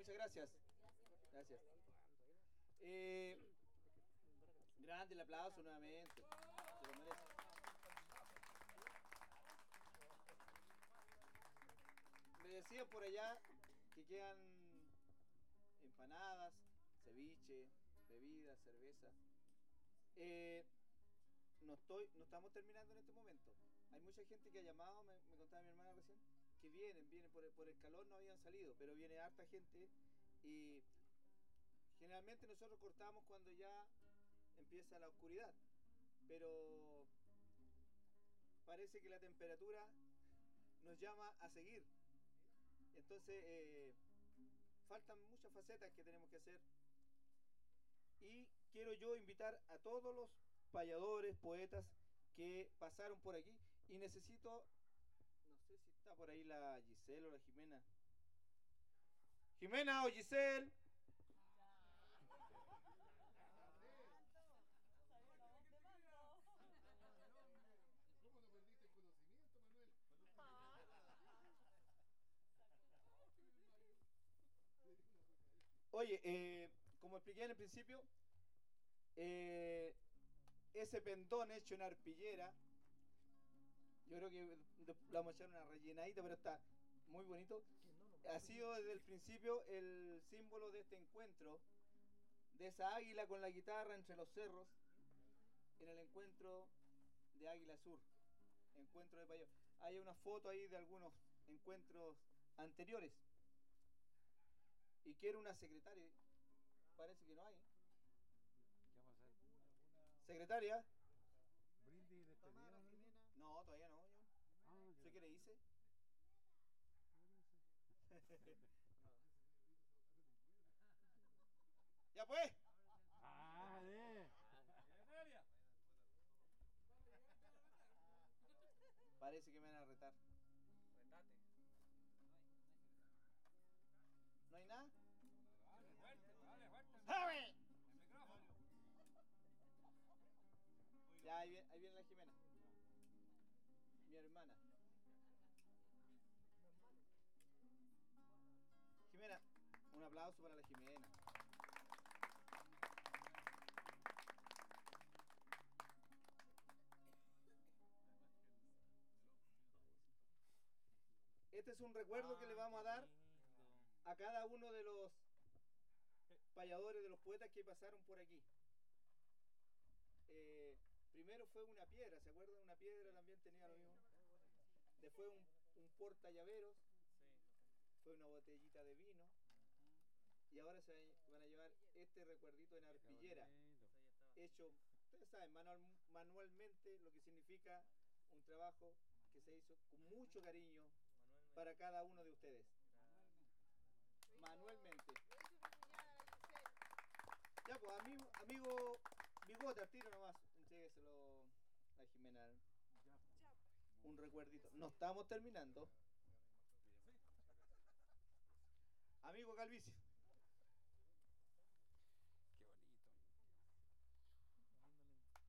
muchas gracias. Gracias. Grande el aplauso nuevamente. Se lo merece. Me decían por allá que quedan empanadas, ceviche, bebidas, cerveza. No estamos terminando en este momento. Hay mucha gente que ha llamado, me contaba mi hermana recién, que vienen por el calor, no habían salido, pero viene harta gente y generalmente nosotros cortamos cuando ya empieza la oscuridad, pero parece que la temperatura nos llama a seguir. Entonces faltan muchas facetas que tenemos que hacer y quiero yo invitar a todos los payadores, poetas que pasaron por aquí y necesito, no sé si está por ahí la Giselle o la Jimena. Jimena o Giselle. ¿Cómo no perdiste el conocimiento, Manuel? Oye, como expliqué en el principio, ese pendón hecho en arpillera, yo creo que le vamos a echar una rellenadita, pero está muy bonito. Ha sido desde el principio el símbolo de este encuentro, de esa águila con la guitarra entre los cerros, en el encuentro de Águila Sur, encuentro de Payo. Hay una foto ahí de algunos encuentros anteriores. Y quiero una secretaria. Parece que no hay. ¿Qué vamos a hacer? Secretaria. ¿Brindis y despedida? No, todavía no. Yo. ¿Usted qué le hice? Ya pues. Parece que me van a retar. Retate. ¿No hay nada? Dale fuerte. ¡Sabe! El micrófono. Ya, ahí viene la Jimena. Mi hermana. Jimena, un aplauso para la Jimena. Este es un recuerdo que le vamos a dar a cada uno de los payadores, de los poetas que pasaron por aquí. Primero fue una piedra, ¿se acuerdan? Una piedra también tenía lo mismo. Después un porta llaveros, fue una botellita de vino. Y ahora se van a llevar este recuerdito en arpillera, hecho, ustedes saben, manualmente, lo que significa un trabajo que se hizo con mucho cariño para cada uno de ustedes. Manualmente. Ya pues, amigo Bigote, al tiro nomás, entrégueselo a Jimena. Un recuerdito. No estamos terminando. Amigo Calvicio.